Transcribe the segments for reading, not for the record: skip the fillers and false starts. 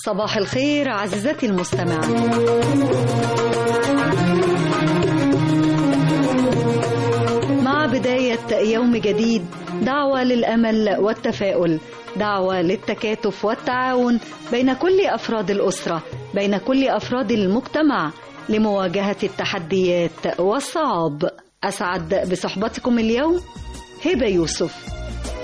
صباح الخير عزيزتي المستمعة. مع بداية يوم جديد دعوة للأمل والتفاؤل، دعوة للتكاتف والتعاون بين كل أفراد الأسرة، بين كل أفراد المجتمع لمواجهة التحديات والصعاب. أسعد بصحبتكم اليوم هبة يوسف.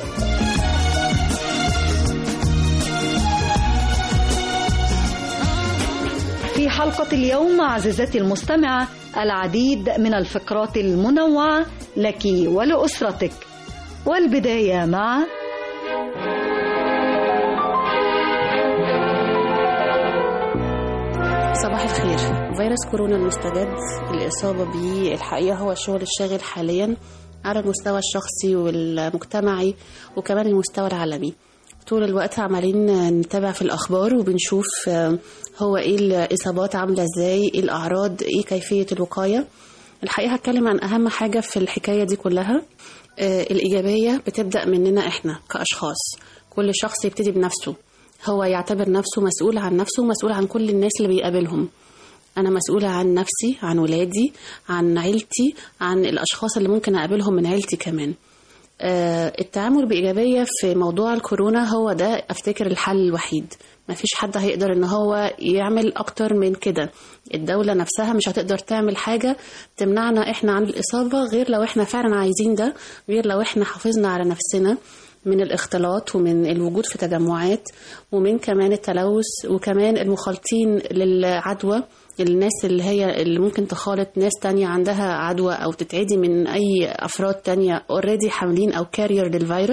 في حلقة اليوم عزيزتي المستمعة العديد من الفقرات المنوعة لك ولأسرتك، والبداية مع صباح الخير. فيروس كورونا المستجد الإصابة به الحقيقة هو الشغل الشاغل حاليا على المستوى الشخصي والمجتمعي وكمان المستوى العالمي. طول الوقت عمالين نتابع في الأخبار وبنشوف هو إيه الإصابات عاملة إزاي، إيه الأعراض، إيه كيفية الوقاية. الحقيقة هتكلم عن أهم حاجة في الحكاية دي كلها. الإيجابية بتبدأ مننا إحنا كأشخاص. كل شخص يبتدي بنفسه، هو يعتبر نفسه مسؤول عن نفسه ومسؤول عن كل الناس اللي بيقابلهم. أنا مسؤولة عن نفسي، عن ولادي، عن عيلتي، عن الأشخاص اللي ممكن أقابلهم من عيلتي كمان. التعامل بإيجابية في موضوع الكورونا هو ده أفتكر الحل الوحيد. مفيش حد هيقدر إن هو يعمل أكتر من كده. الدولة نفسها مش هتقدر تعمل حاجة تمنعنا إحنا عن الإصابة غير لو إحنا فعلا عايزين ده، غير لو إحنا حافظنا على نفسنا من الاختلاط ومن الوجود في تجمعات ومن كمان التلوث وكمان المخالطين للعدوى، الناس اللي ممكن تخالط ناس تانية عندها عدوى أو تتعدي من أي أفراد تانية اوريدي حاملين أو كارير للفيروس.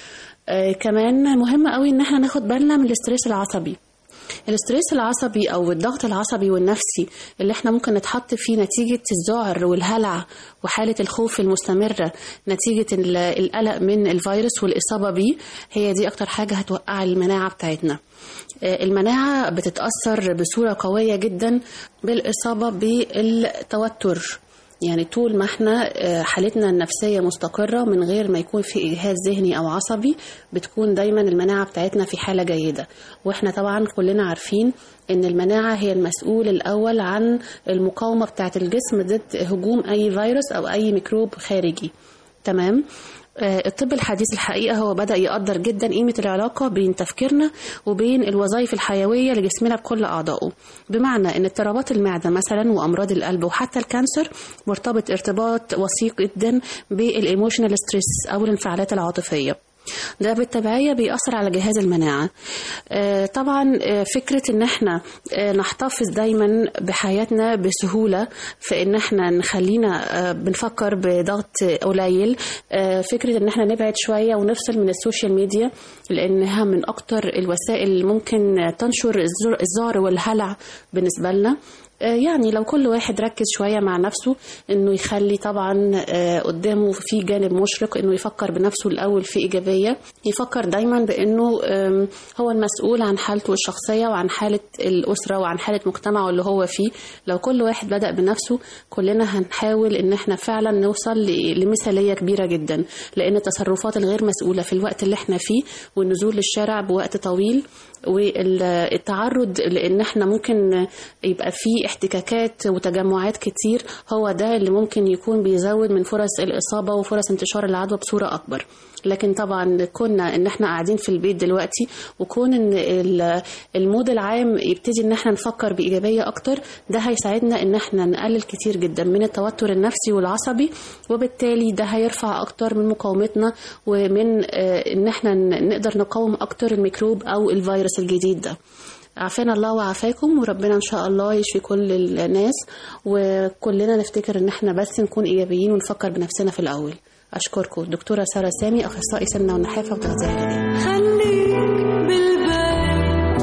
كمان مهم قوي إن احنا ناخد بالنا من الاسترس العصبي. الاسترس العصبي أو الضغط العصبي والنفسي اللي احنا ممكن نتحط فيه نتيجة الذعر والهلع وحالة الخوف المستمرة نتيجة القلق من الفيروس والإصابة بيه، هي دي أكتر حاجة هتوقع المناعة بتاعتنا. المناعة بتتأثر بصورة قوية جدا بالإصابة بالتوتر. يعني طول ما احنا حالتنا النفسية مستقرة من غير ما يكون في إجهاد ذهني أو عصبي، بتكون دايما المناعة بتاعتنا في حالة جيدة. واحنا طبعا كلنا عارفين ان المناعة هي المسؤول الأول عن المقاومة بتاعت الجسم ضد هجوم أي فيروس أو أي ميكروب خارجي. تمام. الطب الحديث الحقيقة هو بدأ يقدر جدا قيمة العلاقة بين تفكيرنا وبين الوظائف الحيوية لجسمنا بكل أعضائه. بمعنى أن اضطرابات المعدة مثلا وأمراض القلب وحتى الكانسر مرتبط ارتباط وثيق جدا بالإيموشنال ستريس أو الانفعالات العاطفية. ده بالتبعية بيأثر على جهاز المناعة. طبعا فكرة ان احنا نحتفظ دايما بحياتنا بسهولة في ان احنا نخلينا بنفكر بضغط قليل. فكرة ان احنا نبعد شوية ونفصل من السوشيال ميديا لانها من اكتر الوسائل اللي ممكن تنشر الذعر والهلع بالنسبة لنا. يعني لو كل واحد ركز شوية مع نفسه انه يخلي طبعا قدامه في جانب مشرق، انه يفكر بنفسه الاول في ايجابية، يفكر دايما بانه هو المسؤول عن حالته الشخصية وعن حالة الاسرة وعن حالة مجتمعه اللي هو فيه. لو كل واحد بدأ بنفسه كلنا هنحاول ان احنا فعلا نوصل لمثالية كبيرة جدا، لان التصرفات الغير مسؤولة في الوقت اللي احنا فيه والنزول للشارع بوقت طويل والتعرض لان احنا ممكن يبقى فيه احتكاكات وتجمعات كتير، هو ده اللي ممكن يكون بيزود من فرص الإصابة وفرص انتشار العدوى بصورة أكبر. لكن طبعا كنا ان احنا قاعدين في البيت دلوقتي وكون ان المود العام يبتدي ان احنا نفكر بإيجابية اكتر، ده هيساعدنا ان احنا نقلل كتير جدا من التوتر النفسي والعصبي، وبالتالي ده هيرفع اكتر من مقاومتنا ومن ان احنا نقدر نقاوم اكتر الميكروب او الفيروس الجديد ده. عافانا الله وعافاكم، وربنا ان شاء الله يشفي كل الناس، وكلنا نفتكر ان احنا بس نكون ايجابيين ونفكر بنفسنا في الاول. أشكركم. دكتورة سارة سامي، أخصائي سمنة والنحافة وتغذية علاجية. خليك بالبال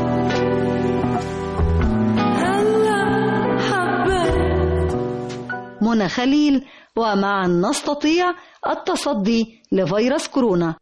هلا حبيت. منى خليل، ومعا نستطيع التصدي لفيروس كورونا.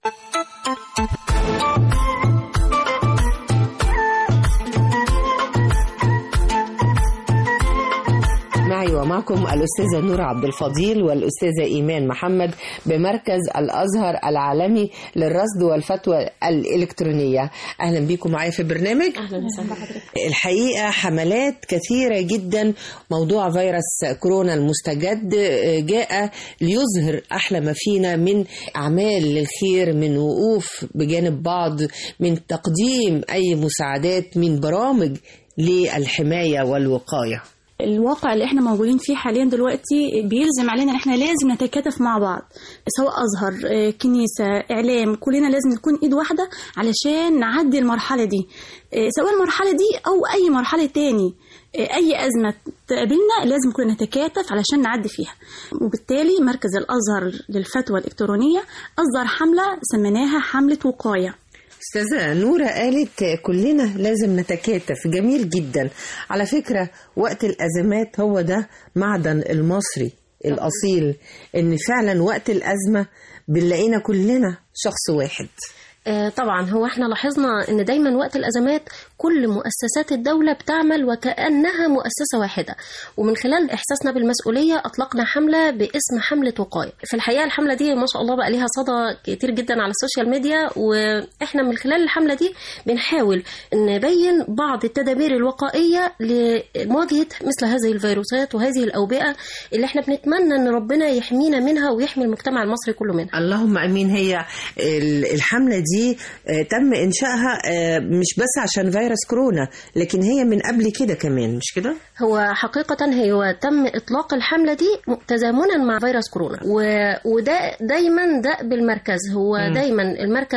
معي ومعكم الأستاذة نورة عبد الفضيل والأستاذة إيمان محمد بمركز الأزهر العالمي للرصد والفتوى الإلكترونية. أهلا بكم معايا في برنامج. أهلا وسهلا حضرتك. الحقيقة حملات كثيرة جدا. موضوع فيروس كورونا المستجد جاء ليظهر أحلى ما فينا من أعمال للخير، من وقوف بجانب بعض، من تقديم أي مساعدات، من برامج للحماية والوقاية. الواقع اللي احنا موجودين فيه حاليا دلوقتي بيلزم علينا ان احنا لازم نتكاتف مع بعض، سواء ازهر، كنيسة، اعلام، كلنا لازم نكون ايد واحدة علشان نعدي المرحلة دي، سواء المرحلة دي او اي مرحلة تاني. اي ازمة تقابلنا لازم كلنا نتكاتف علشان نعدي فيها. وبالتالي مركز الازهر للفتوى الالكترونية اصدر حملة سميناها حملة وقاية. أستاذة نورة قالت كلنا لازم نتكاتف. جميل جدا. على فكرة وقت الأزمات هو ده معدن المصري الأصيل، إن فعلا وقت الأزمة بنلاقينا كلنا شخص واحد. طبعا هو احنا لاحظنا ان دايما وقت الازمات كل مؤسسات الدولة بتعمل وكأنها مؤسسة واحدة، ومن خلال احساسنا بالمسؤولية اطلقنا حملة باسم حملة وقاية. في الحقيقة الحملة دي ما شاء الله بقى ليها صدى كتير جدا على السوشيال ميديا، واحنا من خلال الحملة دي بنحاول نبين بعض التدابير الوقائية لمواجهة مثل هذه الفيروسات وهذه الأوبئة اللي احنا بنتمنى ان ربنا يحمينا منها ويحمي المجتمع المصري كله منها. اللهم امين. هي الحملة دي تم إنشائها مش بس عشان فيروس كورونا، لكن هي من قبل كده كمان، مش كده؟ هو حقيقة هو تم إطلاق الحملة دي تزامنا مع فيروس كورونا، وده دايما ده بالمركز. هو دايما المركز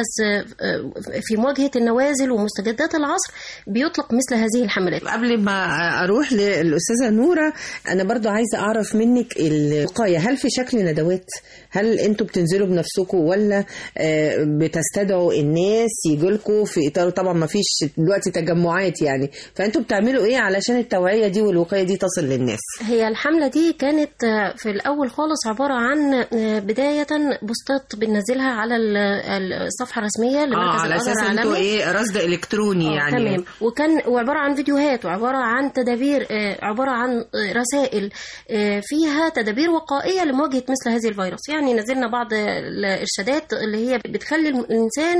في مواجهة النوازل ومستجدات العصر بيطلق مثل هذه الحملات. قبل ما أروح للأستاذة نورة، أنا برضو عايزة أعرف منك الوقاية. هل في شكل ندوات؟ هل أنتوا بتنزلوا بنفسكم ولا بتستدعوا الناس يجوا لكم في إطار؟ طبعا ما فيش دلوقتي تجمعات يعني، فأنتوا بتعملوا إيه علشان التوعية دي والوقاية دي تصل للناس؟ هي الحملة دي كانت في الأول خالص عبارة عن بداية بوستات بننزلها على الصفحة الرسمية لمركز الأزهر العالمي. على أساس أنتوا رصد إلكتروني يعني. تمام. وعبارة عن فيديوهات وعبارة عن تدابير، عبارة عن رسائل فيها تدابير وقائية لمواجهة مثل هذه الفيروس. يعني نزلنا بعض الإرشادات اللي هي بتخلي الإنسان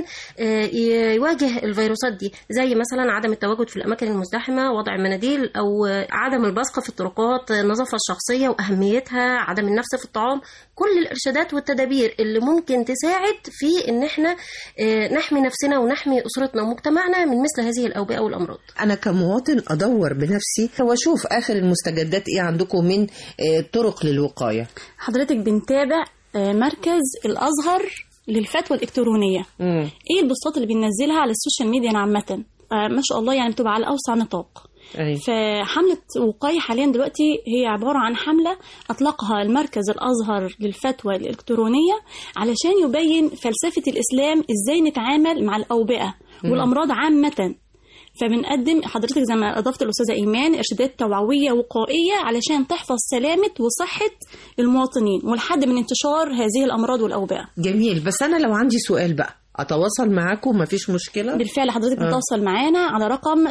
يواجه الفيروسات دي، زي مثلا عدم التواجد في الأماكن المزدحمة، وضع مناديل، أو عدم البصق في الطرقات، النظافة الشخصية وأهميتها، عدم النفس في الطعام. كل الإرشادات والتدابير اللي ممكن تساعد في إن احنا نحمي نفسنا ونحمي أسرتنا ومجتمعنا من مثل هذه الأوبئة والأمراض. أنا كمواطن أدور بنفسي وأشوف آخر المستجدات إيه عندكم من طرق للوقاية. حضرتك بنتابع مركز الأزهر للفتوى الإلكترونية. إيه البوستات اللي بننزلها على السوشيال ميديا عامة؟ ما شاء الله يعني بتبقى على أوسع نطاق. فحملة وقاية حاليا دلوقتي هي عبارة عن حملة أطلقها المركز الأزهر للفتوى الإلكترونية علشان يبين فلسفة الإسلام إزاي نتعامل مع الأوبئة والأمراض عامة. فبنقدم حضرتك زي ما أضافت الأستاذة إيمان إرشادات توعوية وقائية علشان تحفظ سلامة وصحة المواطنين والحد من انتشار هذه الأمراض والأوبئة. جميل. بس أنا لو عندي سؤال بقى أتواصل معاكم؟ مفيش مشكلة؟ بالفعل حضرتك بتتواصل معانا على رقم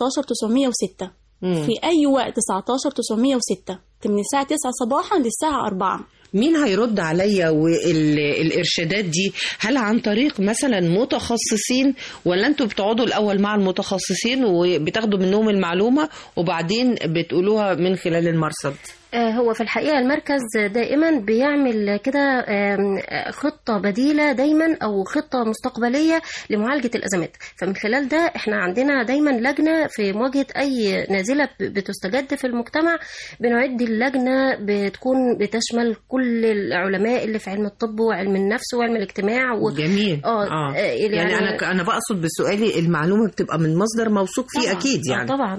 19906 في أي وقت. 19906 من الساعة 9 صباحا للساعة 4. مين هيرد عليا؟ والإرشادات دي هل عن طريق مثلا متخصصين، ولا انتوا بتقعدوا الأول مع المتخصصين وبتاخدوا منهم المعلومة وبعدين بتقولوها من خلال المرصد؟ هو في الحقيقة المركز دائما بيعمل كده خطة بديلة دايما أو خطة مستقبلية لمعالجة الأزمات. فمن خلال ده احنا عندنا دايما لجنة في مواجهة أي نازلة بتستجد في المجتمع. بنعد اللجنة بتكون بتشمل كل العلماء اللي في علم الطب وعلم النفس وعلم الاجتماع جميل. يعني أنا بقصد بسؤالي المعلومة بتبقى من مصدر موثوق فيه. طبعًا. أكيد يعني. طبعا.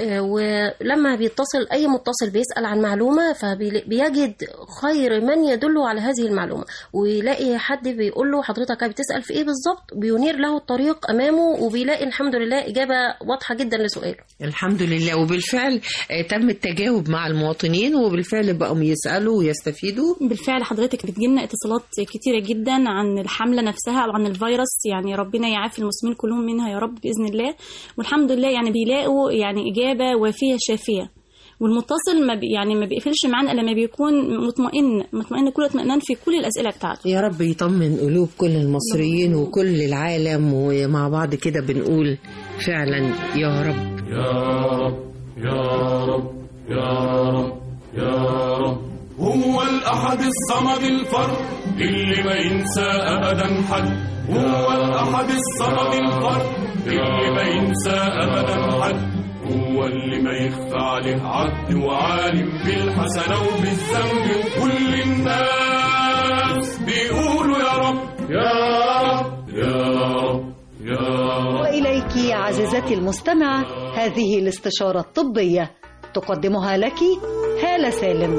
ولما بيتصل أي متصل بيسأل عن معلومة فبيجد خير من يدله على هذه المعلومة، ويلاقي حد بيقول له حضرتك بتسأل في ايه بالظبط، بينير له الطريق امامه، وبيلاقي الحمد لله اجابة واضحة جدا لسؤاله. الحمد لله. وبالفعل تم التجاوب مع المواطنين، وبالفعل بقوا يسألوا ويستفيدوا. بالفعل حضرتك بتجيلنا اتصالات كتيرة جدا عن الحملة نفسها او عن الفيروس، يعني ربنا يعافي المسلمين كلهم منها يا رب بإذن الله. والحمد لله يعني بيلاقوا يعني إجابة وافية شافية. والمتصل يعني ما بيقفلش معانا الا لما بيكون مطمئن كل اطمئنان في كل الاسئله بتاعته. يا رب يطمن قلوب كل المصريين وكل العالم، ومع بعض كده بنقول فعلا يا رب يا رب يا رب يا رب يا رب. هو الأحد الصمد الفرد اللي ما ينسى أبدا حد، هو الأحد الصمد الفرد اللي ما ينسى أبدا حد، هو اللي ما يخفى عليه عبد وعالم بالحسنة وبالذنب، وكل الناس بيقولوا يا رب يا رب يا رب يا رب. وإليك عزيزتي المستمعة هذه الاستشارة الطبية تقدمها لك هالة سالم.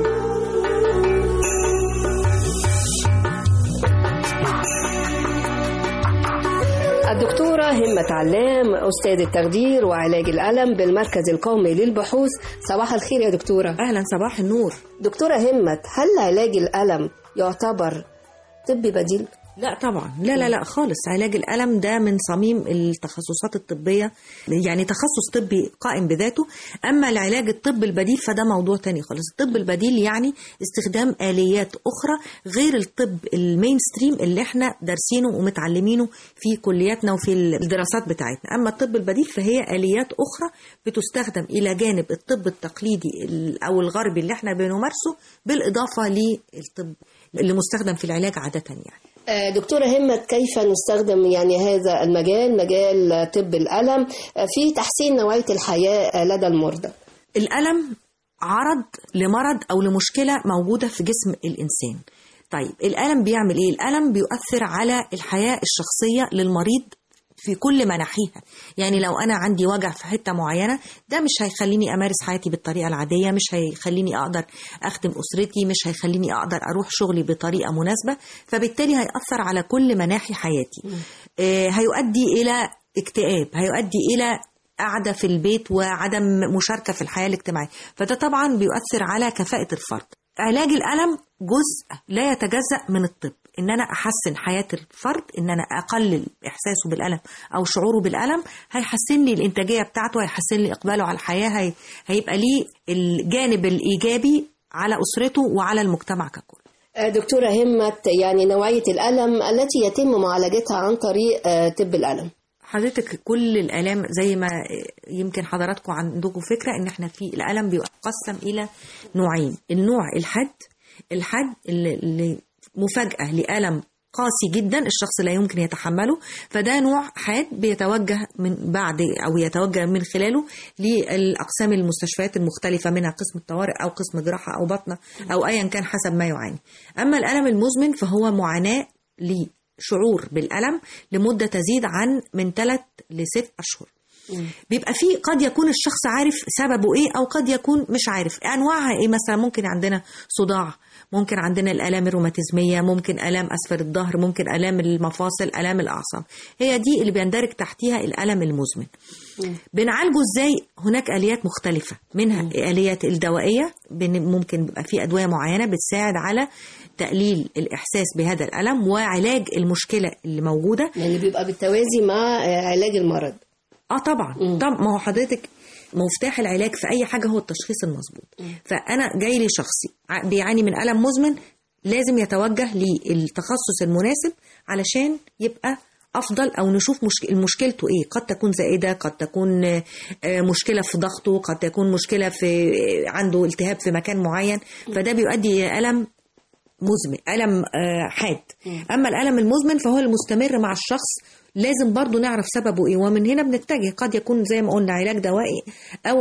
الدكتورة همة علام، أستاذ التخدير وعلاج الألم بالمركز القومي للبحوث. صباح الخير يا دكتورة. أهلا، صباح النور. دكتورة همة، هل علاج الألم يعتبر طب بديل؟ لا طبعا، لا خالص. علاج الألم ده من صميم التخصصات الطبية، يعني تخصص طبي قائم بذاته. أما العلاج الطب البديل فده موضوع تاني خالص. الطب البديل يعني استخدام آليات أخرى غير الطب المين ستريم اللي احنا دارسينه ومتعلمينه في كلياتنا وفي الدراسات بتاعتنا. أما الطب البديل فهي آليات أخرى بتستخدم إلى جانب الطب التقليدي أو الغربي اللي احنا بنمارسه، بالإضافة للطب اللي مستخدم في العلاج عادة يعني. دكتورة همة، كيف نستخدم يعني هذا المجال، مجال طب الألم، في تحسين نوعية الحياة لدى المرضى؟ الألم عرض لمرض أو لمشكلة موجودة في جسم الإنسان. طيب الألم بيعمل إيه؟ الألم بيؤثر على الحياة الشخصية للمريض في كل مناحيها. يعني لو أنا عندي وجع في حتة معينة، ده مش هيخليني أمارس حياتي بالطريقة العادية، مش هيخليني أقدر أخدم أسرتي، مش هيخليني أقدر أروح شغلي بطريقة مناسبة، فبالتالي هيأثر على كل مناحي حياتي. هيؤدي إلى اكتئاب، هيؤدي إلى قاعدة في البيت وعدم مشاركة في الحياة الاجتماعية، فده طبعا بيؤثر على كفاءة الفرد. علاج الألم جزء لا يتجزأ من الطب. إن أنا أحسن حياة الفرد، إن أنا أقلل إحساسه بالألم أو شعوره بالألم، هيحسن لي الإنتاجية بتاعته، هيحسن لي إقباله على الحياة، هيبقى ليه الجانب الإيجابي على أسرته وعلى المجتمع ككل. دكتورة همة، يعني نوعية الألم التي يتم معالجتها عن طريق طب الألم. حضرتك كل الآلام زي ما يمكن حضراتكم عندكم فكرة إن احنا في الألم بيقسم إلى نوعين. النوع الحاد اللي مفاجأة لألم قاسي جدا الشخص لا يمكن يتحمله، فده نوع حاد بيتوجه من بعد أو يتوجه من خلاله للأقسام المستشفيات المختلفة، منها قسم الطوارئ أو قسم جراحة أو بطنة أو أيا كان حسب ما يعاني. أما الألم المزمن فهو معاناة لشعور بالألم لمدة تزيد عن من 3 ل6 أشهر. بيبقى فيه قد يكون الشخص عارف سببه ايه او قد يكون مش عارف. انواعها ايه؟ مثلا ممكن عندنا صداع، ممكن عندنا الالام الروماتيزميه، ممكن الام اسفل الظهر، ممكن الام المفاصل، الام الاعصاب. هي دي اللي بيندرج تحتيها الالم المزمن. بنعالجه ازاي؟ هناك اليات مختلفه، منها الاليات الدوائيه، ممكن بيبقى في ادويه معينه بتساعد على تقليل الإحساس بهذا الألم وعلاج المشكلة اللي موجودة، يعني بيبقى بالتوازي مع علاج المرض. طبعا. طب ما هو حضرتك مفتاح العلاج في أي حاجة هو التشخيص المظبوط. فأنا جاي لي شخصي بيعاني من ألم مزمن، لازم يتوجه للتخصص المناسب علشان يبقى أفضل، أو نشوف مشكلته إيه. قد تكون زائدة، قد تكون مشكلة في ضغطه، قد تكون مشكلة في عنده التهاب في مكان معين، فده بيؤدي إلى ألم مزمن، ألم حاد. أما الألم المزمن فهو المستمر مع الشخص، لازم برضو نعرف سببه إيه، ومن هنا بنتجه. قد يكون زي ما قلنا علاج دوائي أو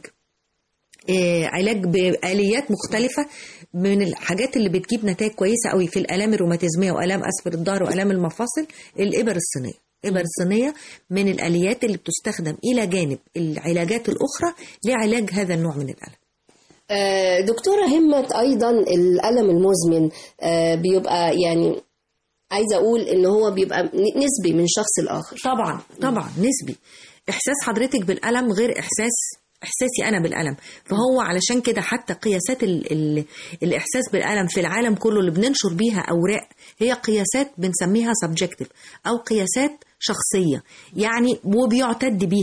علاج بآليات مختلفة من الحاجات اللي بتجيب نتائج كويسة قوي في الآلام الروماتيزمية وآلام أسفل الظهر وآلام المفاصل. الإبر الصينية، الإبر الصينية من الآليات اللي بتستخدم إلى جانب العلاجات الأخرى لعلاج هذا النوع من الألم. دكتورة همة، أيضا الألم المزمن بيبقى يعني عايزة أقول إن هو بيبقى نسبي من شخص لآخر. طبعا نسبي. إحساس حضرتك بالألم غير إحساسي أنا بالألم، فهو علشان كده حتى قياسات الإحساس بالألم في العالم كله اللي بننشر بيها أوراق هي قياسات بنسميها subjective أو قياسات شخصية، يعني وبيعتد بيها.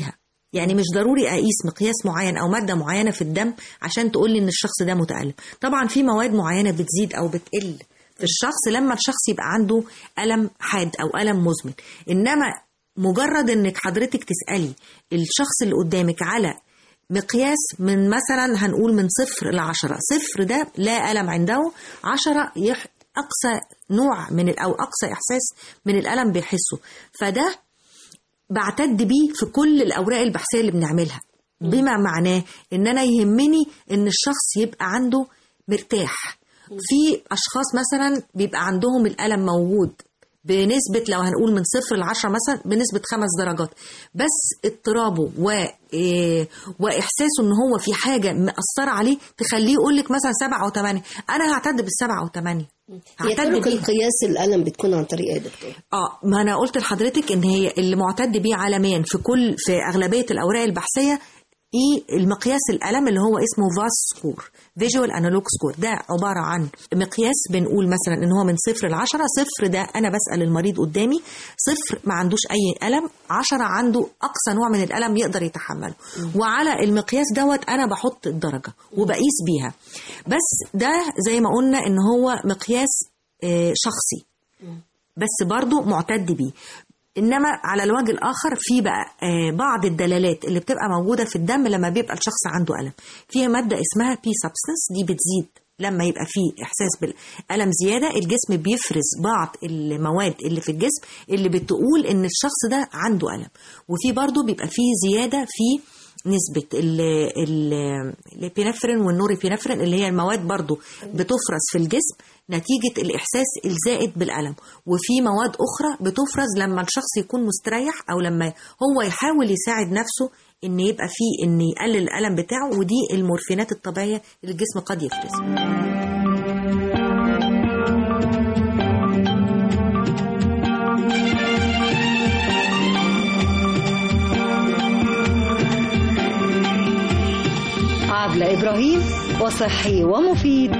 يعني مش ضروري اقيس مقياس معين او ماده معينه في الدم عشان تقول لي ان الشخص ده متألم. طبعا في مواد معينه بتزيد او بتقل في الشخص لما الشخص يبقى عنده ألم حاد او ألم مزمن. انما مجرد انك حضرتك تسألي الشخص اللي قدامك على مقياس من مثلا هنقول من 0 ل 10، 0 ده لا ألم عنده، 10 أقصى نوع من أو أقصى إحساس من الألم بيحسه. فده بعتد بيه في كل الأوراق البحثية اللي بنعملها، بما معناه إن أنا يهمني إن الشخص يبقى عنده مرتاح. في أشخاص مثلا بيبقى عندهم الألم موجود بنسبة لو هنقول من 0 ل 10 مثلا بنسبة 5 درجات، بس اضطرابه وإحساسه إن هو في حاجة مأثرة عليه تخليه يقولك مثلا 7 أو 8. أنا هعتد بال7 أو 8. هي طرق القياس الألم بتكون عن طريق ايه يا دكتور؟ ما أنا قلت لحضرتك إن هي اللي معتد بيه عالميا في أغلبية الأوراق البحثية المقياس الألم اللي هو اسمه فاس سكور، فيجوال انالوج سكور. ده عبارة عن مقياس بنقول مثلا ان هو من 0 ل 10. 0 ده انا بسأل المريض قدامي، 0 ما عندوش اي ألم، 10 عنده اقصى نوع من الألم يقدر يتحمله. وعلى المقياس دوت انا بحط الدرجة وبقيس بيها. بس ده زي ما قلنا ان هو مقياس شخصي بس برضو معتد بيه. إنما على الوجه الآخر في بقى بعض الدلالات اللي بتبقى موجودة في الدم لما بيبقى الشخص عنده ألم. فيها مادة اسمها بي سبستنس، دي بتزيد لما يبقى فيه إحساس بالألم زيادة. الجسم بيفرز بعض المواد اللي في الجسم اللي بتقول إن الشخص ده عنده ألم. وفي برضو بيبقى فيه زيادة في نسبة البينفرين والنوريبينفرين اللي هي المواد برضو بتفرز في الجسم نتيجة الإحساس الزائد بالألم. وفي مواد أخرى بتفرز لما الشخص يكون مستريح أو لما هو يحاول يساعد نفسه إن يبقى فيه إن يقلل الألم بتاعه، ودي المورفينات الطبيعية اللي الجسم قد يفرزها. عبلة إبراهيم، وصحي ومفيد.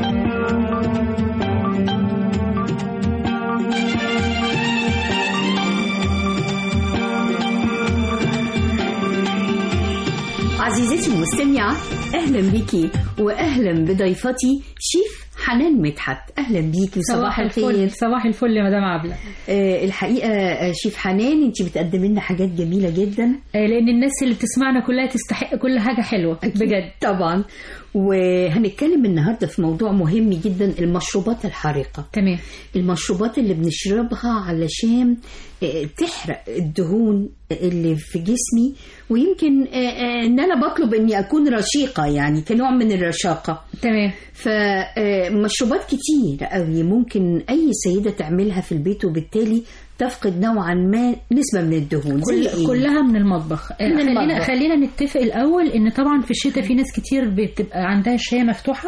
عزيزتي المستمعة، أهلا بيكي وأهلا بضيفتي شيف حنان مدحت. أهلا بيكي وصباح الخير. صباح الفل يا مدام عبلة. الحقيقة شيف حنان انت بتقدم لنا حاجات جميلة جدا، لأن الناس اللي بتسمعنا كلها تستحق كل حاجة حلوة بجد طبعا. وهنتكلم النهاردة في موضوع مهم جدا، المشروبات الحارقة. تمام. المشروبات اللي بنشربها علشان تحرق الدهون اللي في جسمي، ويمكن ان انا بطلب اني اكون رشيقة يعني كنوع من الرشاقة. تمام. فمشروبات كتير قوي ممكن اي سيدة تعملها في البيت، وبالتالي تفقد نوعا ما نسبة من الدهون. كلها من المطبخ. خلينا نتفق الأول إن طبعا في الشتاء في ناس كتير بتبقى عندها الشاية مفتوحة،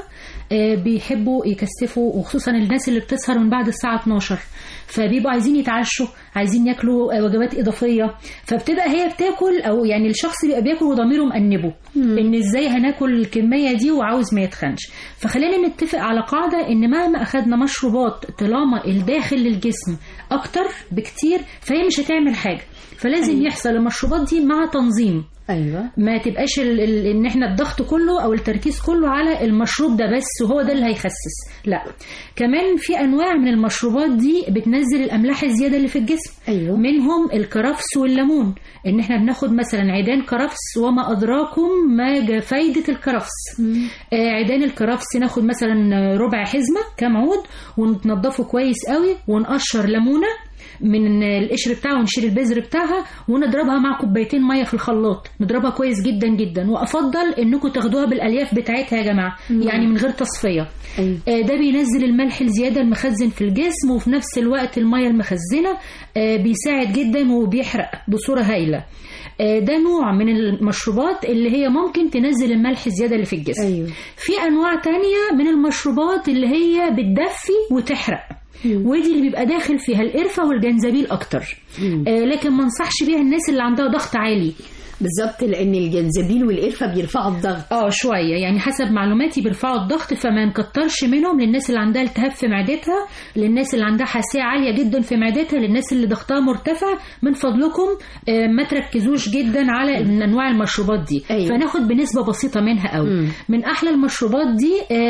بيحبوا يكثفوا، وخصوصا الناس اللي بتسهر من بعد الساعة 12 فبيبقوا عايزين يتعشوا، عايزين ياكلوا وجبات إضافية، فبتبقى هي بتاكل، أو يعني الشخص بيبقى بياكل وضميره مأنبه إن إزاي هناكل الكمية دي وعاوز ما يتخنش. فخلينا نتفق على قاعدة إن مهما أخدنا مشروبات طالما الداخل للجسم أكتر بكتير فهي مش هتعمل حاجة. فلازم يحصل المشروبات دي مع تنظيم. أيوة. ما تبقاش ان احنا الضغط كله او التركيز كله على المشروب ده بس وهو ده اللي هيخسس. لا، كمان في انواع من المشروبات دي بتنزل الاملاح الزياده اللي في الجسم. أيوة. منهم الكرفس والليمون. ان احنا بناخد مثلا عيدان كرفس، وما ادراكم ما فايده الكرفس. عيدان الكرفس ناخد مثلا ربع حزمه كام عود، وننضفه كويس قوي، ونقشر ليمونه من القشر بتاعها ونشيل البذر بتاعها، ونضربها مع كوبايتين ميه في الخلاط، نضربها كويس جدا جدا. وافضل انكم تاخدوها بالالياف بتاعتها يا جماعه، يعني من غير تصفيه. ده بينزل الملح الزياده المخزن في الجسم، وفي نفس الوقت الميه المخزنه بيساعد جدا وبيحرق بصوره هايله. ده نوع من المشروبات اللي هي ممكن تنزل الملح الزياده اللي في الجسم. أيوة. في انواع تانية من المشروبات اللي هي بتدفي وتحرق، ودي اللي بيبقى داخل فيها القرفة والجنزبيل أكتر. لكن ما انصحش بيها الناس اللي عندها ضغط عالي بالظبط، لان الجنزبيل والقرفه بيرفعوا الضغط. شويه يعني حسب معلوماتي بيرفعوا الضغط، فما نكترش منهم للناس اللي عندها التهاب في معدتها، للناس اللي عندها حساسيه عاليه جدا في معدتها، للناس اللي ضغطها مرتفع. من فضلكم ما تركزوش جدا على انواع المشروبات دي. أيوة. فناخد بنسبه بسيطه منها قوي. من احلى المشروبات دي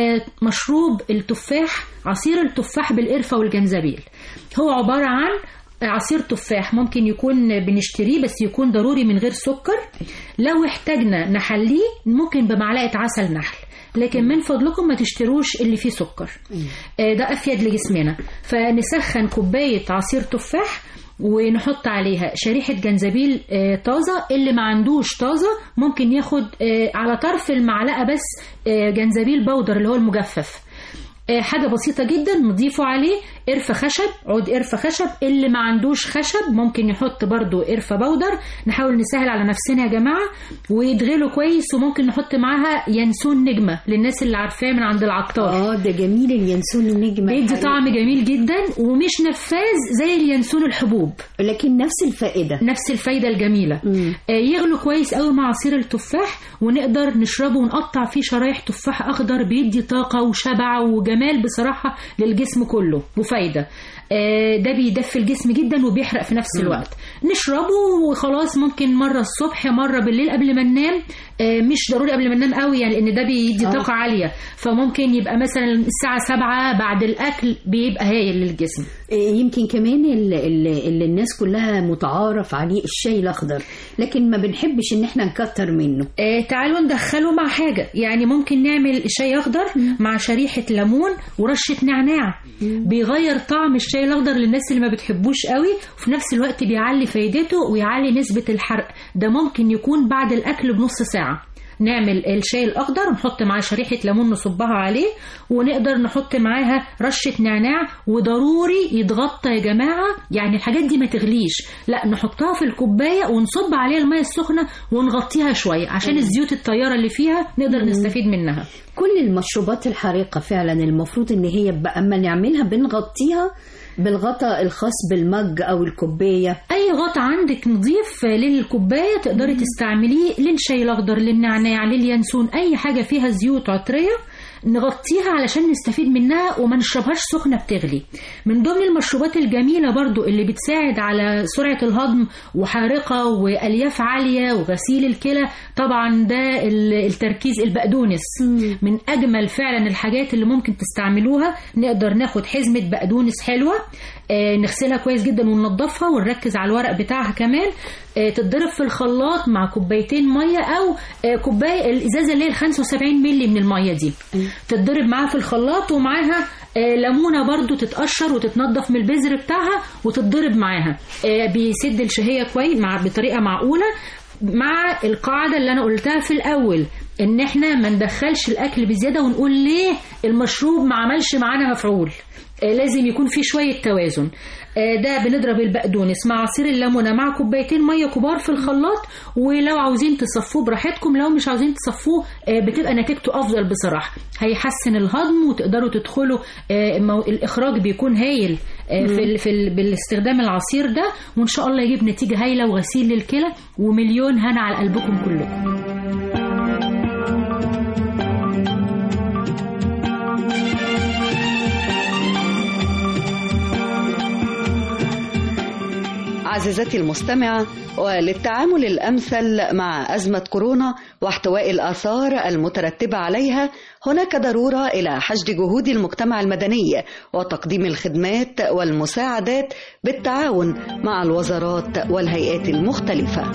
مشروب التفاح، عصير التفاح بالقرفه والجنزبيل. هو عباره عن عصير تفاح، ممكن يكون بنشتريه بس يكون ضروري من غير سكر. لو احتاجنا نحليه ممكن بمعلقة عسل نحل، لكن من فضلكم ما تشتروش اللي فيه سكر، ده أفيد لجسمنا. فنسخن كوباية عصير تفاح ونحط عليها شريحة جنزبيل طازة. اللي ما عندوش طازة ممكن ياخد على طرف المعلقة بس جنزبيل بودر اللي هو المجفف. حاجة بسيطة جدا. نضيفه عليه قرفة خشب، عود قرفة خشب. اللي ما عندوش خشب ممكن يحط برضو قرفة بودر. نحاول نسهل على نفسنا يا جماعة، ويدغله كويس. وممكن نحط معاها ينسون نجمة للناس اللي عارفاه من عند العطار. ده جميل الينسون النجمة، بيدي طعم جميل جدا ومش نفاذ زي الينسون الحبوب، لكن نفس الفائدة، نفس الفايدة الجميلة. يغلو كويس قوي مع عصير التفاح، ونقدر نشربه ونقطع فيه شرايح تفاح أخضر. بيدي طاقة وشبع وجمال بصراحة للجسم كله وفايدة. ده بيدفي الجسم جدا وبيحرق في نفس الوقت. نشربه وخلاص، ممكن مرة الصبح مرة بالليل قبل ما ننام. مش ضروري قبل ما ننام قوي يعني، لأن ده بيدي طاقة عالية. فممكن يبقى مثلا الساعة 7 بعد الأكل، بيبقى هايل للجسم. يمكن كمان اللي الناس كلها متعارف عليه الشاي الأخضر، لكن ما بنحبش إن احنا نكتر منه. تعالوا ندخله مع حاجة، يعني ممكن نعمل شاي أخضر مع شريحة ليمون ورشة نعناع. بيغير طعم الشاي الأخضر للناس اللي ما بتحبوش قوي، وفي نفس الوقت بيعلي فايدته ويعلي نسبة الحرق. ده ممكن يكون بعد الأكل بنص ساعة. نعمل الشاي الأخضر ونحط معاه شريحة ليمون نصبها عليه، ونقدر نحط معاها رشة نعناع. وضروري يتغطى يا جماعة، يعني الحاجات دي ما تغليش، لا نحطها في الكوباية ونصب عليها المية السخنة ونغطيها شوية عشان الزيوت الطيارة اللي فيها نقدر نستفيد منها. كل المشروبات الحارقة فعلا المفروض ان هي اما نعملها بنغطيها بالغطاء الخاص بالمج او الكوبايه. اي غطاء عندك نضيف للكوبايه تقدري تستعمليه للشاي الاخضر، للنعناع، لليانسون، اي حاجه فيها زيوت عطريه نغطيها علشان نستفيد منها وما نشربهاش سخنة بتغلي. من ضمن المشروبات الجميلة برضو اللي بتساعد على سرعة الهضم وحارقة وألياف عالية وغسيل الكلى، طبعا ده التركيز البقدونس. من أجمل فعلا الحاجات اللي ممكن تستعملوها. نقدر ناخد حزمة بقدونس حلوة، نغسلها كويس جدا وننضفها ونركز على الورق بتاعها كمان. تتضرب في الخلاط مع كوبايتين مية أو كوباية الإزازة اللي هي 75 ملي من المية دي، تتضرب معاها في الخلاط، ومعاها ليمونة برضو تتقشر وتتنضف من البذر بتاعها وتتضرب معاها. بيسد الشهية كويس بطريقة معقولة، مع القاعدة اللي أنا قلتها في الأول، إن إحنا ما ندخلش الأكل بزيادة ونقول ليه المشروب ما عملش معانا مفعول. لازم يكون في شوية توازن. ده بنضرب البقدونس مع عصير الليمونة مع كوبايتين مية كبار في الخلاط، ولو عاوزين تصفوه براحتكم، لو مش عاوزين تصفوه بتبقى نتيجته أفضل بصراحة. هيحسن الهضم وتقدروا تدخلوا. الإخراج بيكون هايل بالاستخدام العصير ده، وإن شاء الله يجيب نتيجة هايلة وغسيل للكلى ومليون هنا على قلبكم كلكم. عزيزتي المستمعة، وللتعامل الأمثل مع أزمة كورونا واحتواء الآثار المترتبة عليها، هناك ضرورة إلى حشد جهود المجتمع المدني وتقديم الخدمات والمساعدات بالتعاون مع الوزارات والهيئات المختلفة.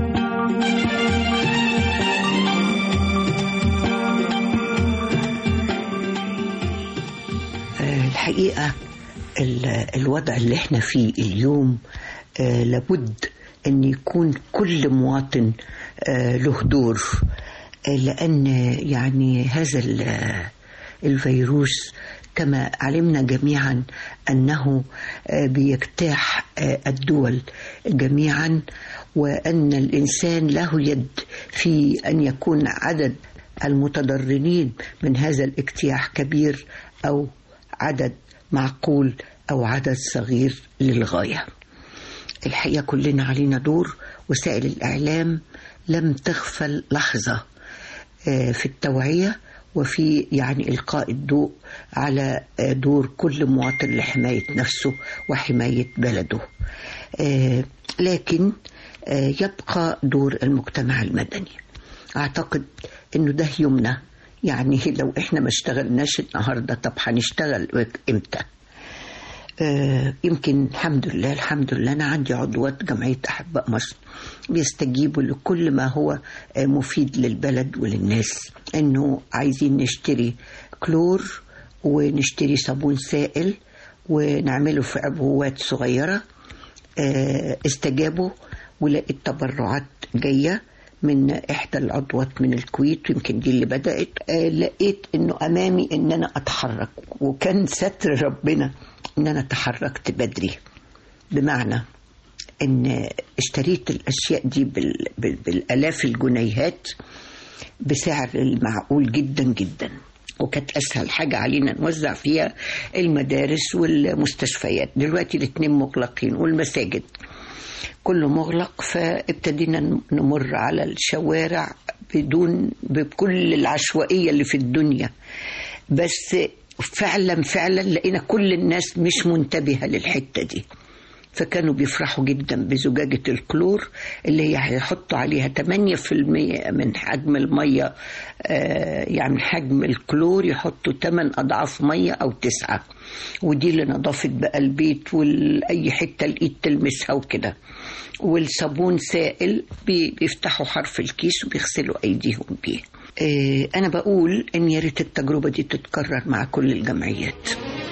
الحقيقة الوضع اللي احنا فيه اليوم لابد أن يكون كل مواطن له دور، لأن يعني هذا الفيروس كما علمنا جميعا أنه بيجتاح الدول جميعا، وأن الإنسان له يد في أن يكون عدد المتضررين من هذا الاجتياح كبير أو عدد معقول أو عدد صغير للغاية. الحقيقة كلنا علينا دور. وسائل الإعلام لم تغفل لحظة في التوعية وفي يعني إلقاء الضوء على دور كل مواطن لحماية نفسه وحماية بلده. لكن يبقى دور المجتمع المدني. أعتقد أنه ده يومنا، يعني لو إحنا ما اشتغلناش النهاردة طب هنشتغل إمتى؟ يمكن الحمد لله أنا عندي عضوات جمعية أحباء مصر بيستجيبوا لكل ما هو مفيد للبلد وللناس. إنه عايزين نشتري كلور ونشتري صابون سائل ونعمله في عبوات صغيرة. استجابوا ولقيت تبرعات جاية من إحدى العضوات من الكويت، ويمكن دي اللي بدأت. لقيت إنه أمامي إن أنا أتحرك، وكان ستر ربنا إن أنا تحركت بدري، بمعنى إن اشتريت الأشياء دي بالآلاف الجنيهات بسعر المعقول جدا جدا، وكانت أسهل حاجة علينا نوزع فيها المدارس والمستشفيات. دلوقتي الاتنين مغلقين والمساجد كله مغلق، فابتدينا نمر على الشوارع بكل العشوائية اللي في الدنيا. بس فعلا لقينا كل الناس مش منتبهة للحتة دي، فكانوا بيفرحوا جدا بزجاجة الكلور اللي هي هيحطوا عليها 8% من حجم المية. يعني حجم الكلور يحطوا 8 أضعاف مية أو 9، ودي لنظافة بقى البيت والأي حتة الإيد تلمسها وكده. والصابون سائل بيفتحوا حرف الكيس وبيغسلوا أيديهم بيه. أنا بقول إن يا ريت التجربة دي تتكرر مع كل الجمعيات.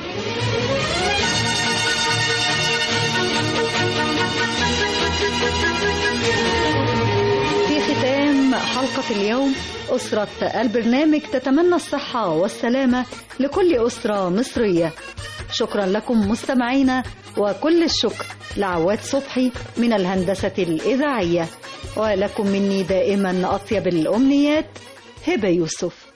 في ختام حلقة اليوم، أسرة البرنامج تتمنى الصحة والسلامة لكل أسرة مصرية. شكرا لكم مستمعينا، وكل الشكر لعواد صبحي من الهندسة الإذاعية، ولكم مني دائما أطيب الأمنيات، هبة يوسف.